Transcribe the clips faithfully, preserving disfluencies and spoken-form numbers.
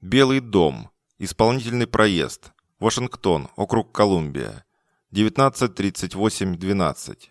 Белый дом. Исполнительный проезд. Вашингтон, округ Колумбия. девятнадцать тридцать восемь двенадцать.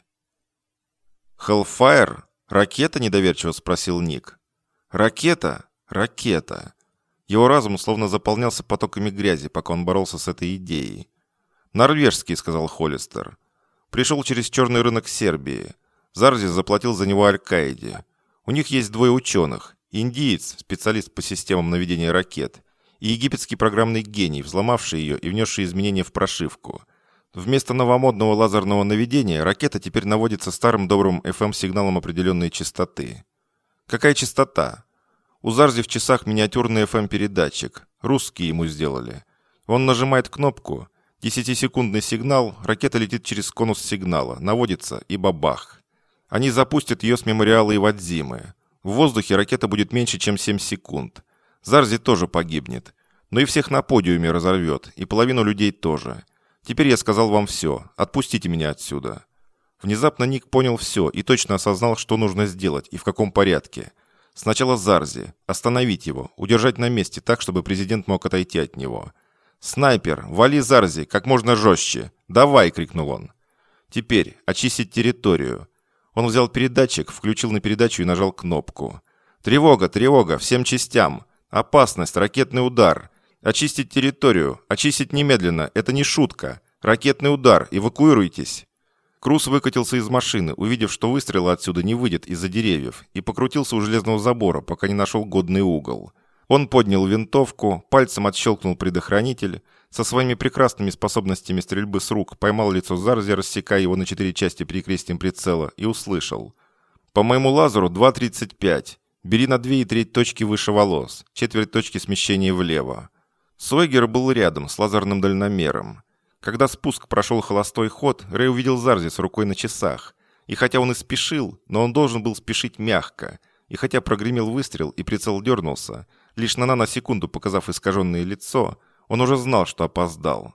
«Hellfire? Ракета?» – недоверчиво спросил Ник. «Ракета? Ракета». Его разум словно заполнялся потоками грязи, пока он боролся с этой идеей. «Норвежский», – сказал Холлистер. «Пришел через черный рынок Сербии. Зарзи заплатил за него Аль-Каиде. У них есть двое ученых. Индиец, специалист по системам наведения ракет, и египетский программный гений, взломавший ее и внесший изменения в прошивку. Вместо новомодного лазерного наведения ракета теперь наводится старым добрым эф эм-сигналом определенной частоты. Какая частота? У Зарзи в часах миниатюрный эф эм-передатчик. Русские ему сделали. Он нажимает кнопку. Десятисекундный сигнал, ракета летит через конус сигнала, наводится и бабах. Они запустят ее с мемориала Ивадзимы. В воздухе ракета будет меньше, чем семь секунд. Зарзи тоже погибнет. Но и всех на подиуме разорвет, и половину людей тоже. Теперь я сказал вам все. Отпустите меня отсюда». Внезапно Ник понял все и точно осознал, что нужно сделать и в каком порядке. Сначала Зарзи. Остановить его. Удержать на месте так, чтобы президент мог отойти от него. «Снайпер! Вали Зарзи! Как можно жестче! Давай!» — крикнул он. «Теперь очистить территорию». Он взял передатчик, включил на передачу и нажал кнопку. «Тревога! Тревога! Всем частям! Опасность! Ракетный удар! Очистить территорию! Очистить немедленно! Это не шутка! Ракетный удар! Эвакуируйтесь!» Круз выкатился из машины, увидев, что выстрела отсюда не выйдет из-за деревьев, и покрутился у железного забора, пока не нашел годный угол. Он поднял винтовку, пальцем отщелкнул предохранитель, со своими прекрасными способностями стрельбы с рук поймал лицо Зарзи, рассекая его на четыре части перекрестием прицела, и услышал. «По моему лазеру два тридцать пять. Бери на две и треть точки выше волос, четверть точки смещения влево». Сойгер был рядом с лазерным дальномером. Когда спуск прошел холостой ход, Рэй увидел Зарзи с рукой на часах. И хотя он и спешил, но он должен был спешить мягко. И хотя прогремел выстрел и прицел дернулся, лишь на наносекунду показав искаженное лицо, он уже знал, что опоздал.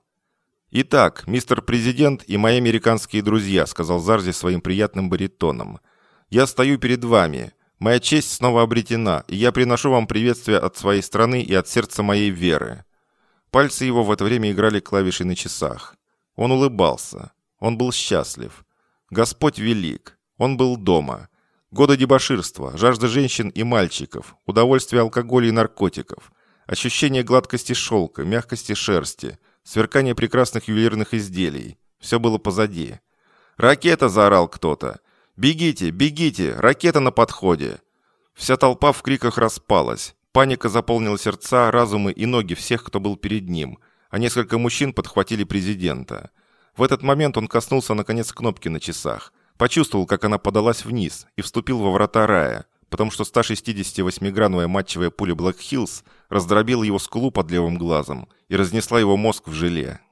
«Итак, мистер Президент и мои американские друзья», — сказал Зарзи своим приятным баритоном. «Я стою перед вами. Моя честь снова обретена, и я приношу вам приветствие от своей страны и от сердца моей веры». Пальцы его в это время играли клавишей на часах. Он улыбался. Он был счастлив. Господь велик. Он был дома. Годы дебоширства, жажда женщин и мальчиков, удовольствие алкоголя и наркотиков, ощущение гладкости шелка, мягкости шерсти, сверкание прекрасных ювелирных изделий. Все было позади. «Ракета!» – заорал кто-то. «Бегите, бегите! Ракета на подходе!» Вся толпа в криках распалась. Паника заполнила сердца, разумы и ноги всех, кто был перед ним, а несколько мужчин подхватили президента. В этот момент он коснулся наконец кнопки на часах, почувствовал, как она подалась вниз, и вступил во врата рая, потому что сто шестидесятивосьмиграновая матчевая пуля Black Hills раздробила его скулу под левым глазом и разнесла его мозг в желе.